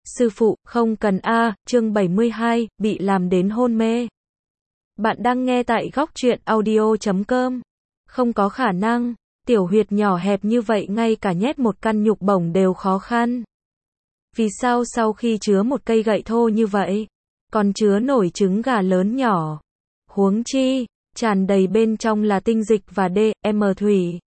Sư phụ, không cần a, chương 72, bị làm đến hôn mê. Bạn đang nghe tại góc truyện audio.com. Không có khả năng, tiểu huyệt nhỏ hẹp như vậy ngay cả nhét một căn nhục bổng đều khó khăn. Vì sao sau khi chứa một cây gậy thô như vậy, còn chứa nổi trứng gà lớn nhỏ? Huống chi, tràn đầy bên trong là tinh dịch và DM thủy.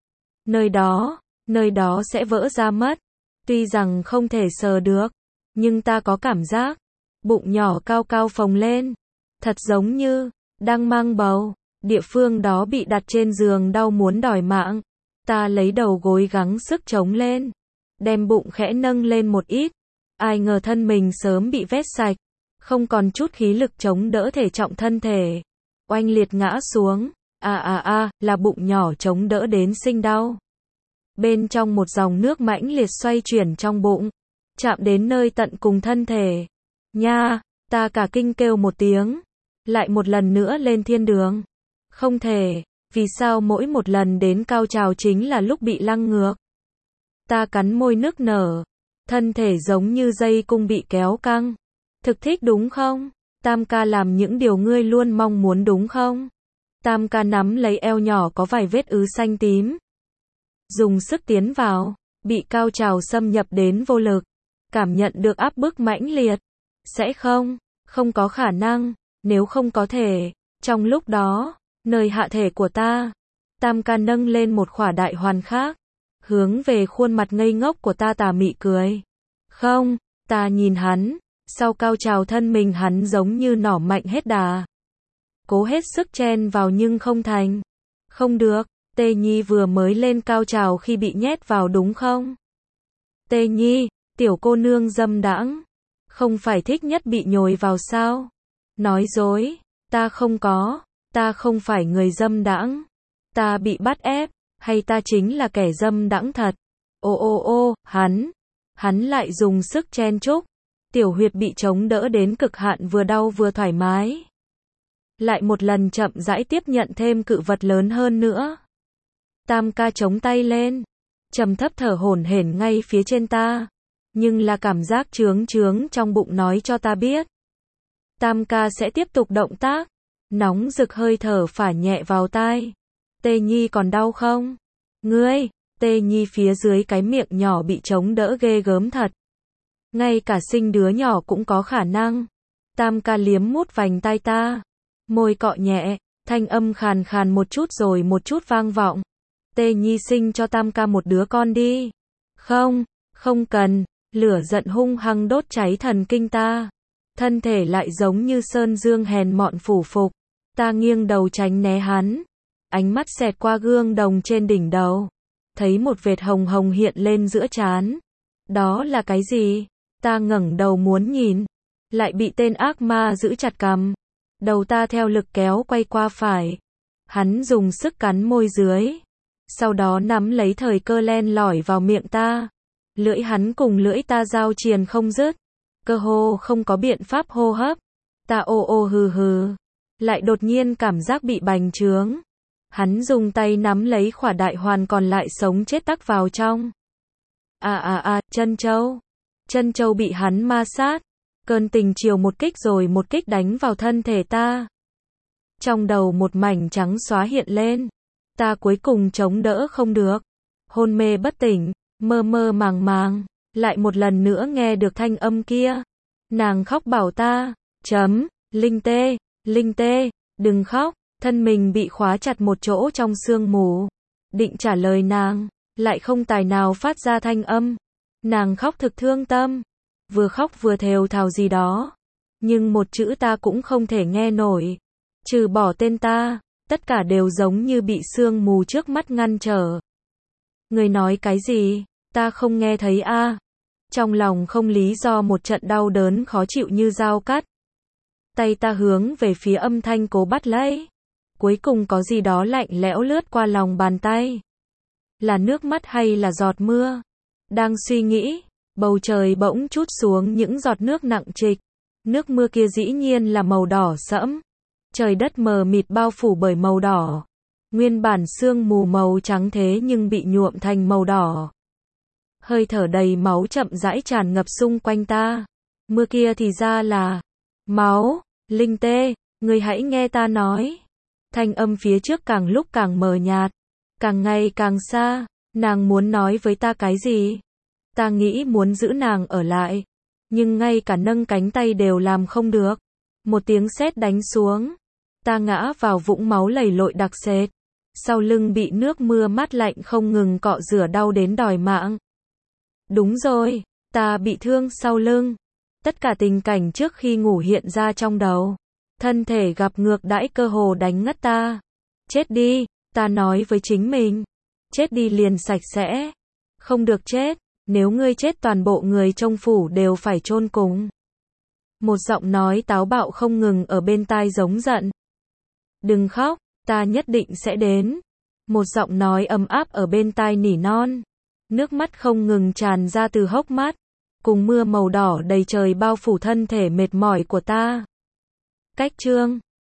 Nơi đó sẽ vỡ ra mất. Tuy rằng không thể sờ được, nhưng ta có cảm giác, bụng nhỏ cao cao phồng lên, thật giống như đang mang bầu. Địa phương đó bị đặt trên giường đau muốn đòi mạng. Ta lấy đầu gối gắng sức chống lên, đem bụng khẽ nâng lên một ít. Ai ngờ thân mình sớm bị vét sạch, không còn chút khí lực chống đỡ thể trọng thân thể. Oanh liệt ngã xuống, là bụng nhỏ chống đỡ đến sinh đau. Bên trong một dòng nước mãnh liệt xoay chuyển trong bụng, chạm đến nơi tận cùng thân thể. Nha, ta cả kinh kêu một tiếng, lại một lần nữa lên thiên đường. Không thể, vì sao mỗi một lần đến cao trào chính là lúc bị lăng ngược. Ta cắn môi nức nở, thân thể giống như dây cung bị kéo căng. Thực thích đúng không? Tam ca làm những điều ngươi luôn mong muốn đúng không? Tam ca nắm lấy eo nhỏ có vài vết ứ xanh tím, dùng sức tiến vào, bị cao trào xâm nhập đến vô lực, cảm nhận được áp bức mãnh liệt. Sẽ không có khả năng, nếu không có thể, trong lúc đó, nơi hạ thể của ta, Tam ca nâng lên một khỏa đại hoàn khác, hướng về khuôn mặt ngây ngốc của ta tà mị cười. Không, ta nhìn hắn, sau cao trào thân mình hắn giống như nỏ mạnh hết đà. Cố hết sức chen vào nhưng không thành. Không được. Tê Nhi vừa mới lên cao trào khi bị nhét vào đúng không? Tê Nhi, tiểu cô nương dâm đãng, không phải thích nhất bị nhồi vào sao? Nói dối, ta không phải người dâm đãng, ta bị bắt ép, hay ta chính là kẻ dâm đãng thật? Hắn lại dùng sức chen chúc, tiểu huyệt bị chống đỡ đến cực hạn vừa đau vừa thoải mái. Lại một lần chậm rãi tiếp nhận thêm cự vật lớn hơn nữa. Tam ca chống tay lên, trầm thấp thở hổn hển ngay phía trên ta, nhưng là cảm giác chướng trong bụng nói cho ta biết. Tam ca sẽ tiếp tục động tác, nóng rực hơi thở phả nhẹ vào tai. Tê Nhi còn đau không? Ngươi, Tê Nhi phía dưới cái miệng nhỏ bị chống đỡ ghê gớm thật. Ngay cả sinh đứa nhỏ cũng có khả năng. Tam ca liếm mút vành tai ta, môi cọ nhẹ, thanh âm khàn khàn một chút rồi một chút vang vọng. Tê Nhi sinh cho Tam ca một đứa con đi. Không cần, lửa giận hung hăng đốt cháy thần kinh ta. Thân thể lại giống như sơn dương hèn mọn phủ phục. Ta nghiêng đầu tránh né hắn. Ánh mắt xẹt qua gương đồng trên đỉnh đầu. Thấy một vệt hồng hồng hiện lên giữa trán. Đó là cái gì? Ta ngẩng đầu muốn nhìn. Lại bị tên ác ma giữ chặt cằm. Đầu ta theo lực kéo quay qua phải. Hắn dùng sức cắn môi dưới. Sau đó nắm lấy thời cơ len lỏi vào miệng ta. Lưỡi hắn cùng lưỡi ta giao triền không dứt. Cơ hồ không có biện pháp hô hấp. Ta hừ. Lại đột nhiên cảm giác bị bành trướng. Hắn dùng tay nắm lấy khỏa đại hoàn còn lại sống chết tắc vào trong. Chân châu bị hắn ma sát. Cơn tình chiều một kích rồi một kích đánh vào thân thể ta. Trong đầu một mảnh trắng xóa hiện lên. Ta cuối cùng chống đỡ không được. Hôn mê bất tỉnh, mơ màng, lại một lần nữa nghe được thanh âm kia. Nàng khóc bảo ta, Linh tê, đừng khóc, thân mình bị khóa chặt một chỗ trong sương mù. Định trả lời nàng, lại không tài nào phát ra thanh âm. Nàng khóc thực thương tâm, vừa khóc vừa thều thào gì đó. Nhưng một chữ ta cũng không thể nghe nổi. Trừ bỏ tên ta. Tất cả đều giống như bị sương mù trước mắt ngăn trở. Người nói cái gì? Ta không nghe thấy a. Trong lòng không lý do một trận đau đớn khó chịu như dao cắt. Tay ta hướng về phía âm thanh cố bắt lấy. Cuối cùng có gì đó lạnh lẽo lướt qua lòng bàn tay. Là nước mắt hay là giọt mưa? Đang suy nghĩ, bầu trời bỗng trút xuống những giọt nước nặng trịch. Nước mưa kia dĩ nhiên là màu đỏ sẫm. Trời đất mờ mịt bao phủ bởi màu đỏ. Nguyên bản sương mù màu trắng thế nhưng bị nhuộm thành màu đỏ. hơi thở đầy máu chậm rãi tràn ngập xung quanh ta. Mưa kia thì ra là máu. Linh Tê, ngươi hãy nghe ta nói. Thanh âm phía trước càng lúc càng mờ nhạt, càng ngày càng xa. Nàng muốn nói với ta cái gì? Ta nghĩ muốn giữ nàng ở lại, nhưng ngay cả nâng cánh tay đều làm không được. Một tiếng sét đánh xuống, ta ngã vào vũng máu lầy lội đặc sệt. Sau lưng bị nước mưa mát lạnh không ngừng cọ rửa đau đến đòi mạng. Đúng rồi, ta bị thương sau lưng. Tất cả tình cảnh trước khi ngủ hiện ra trong đầu. Thân thể gặp ngược đãi cơ hồ đánh ngất ta. Chết đi, ta nói với chính mình. Chết đi liền sạch sẽ. Không được chết, nếu ngươi chết toàn bộ người trong phủ đều phải chôn cùng. Một giọng nói táo bạo không ngừng ở bên tai giống giận. Đừng khóc, ta nhất định sẽ đến. Một giọng nói ấm áp ở bên tai nỉ non. Nước mắt không ngừng tràn ra từ hốc mắt, cùng mưa màu đỏ đầy trời bao phủ thân thể mệt mỏi của ta. Cách chương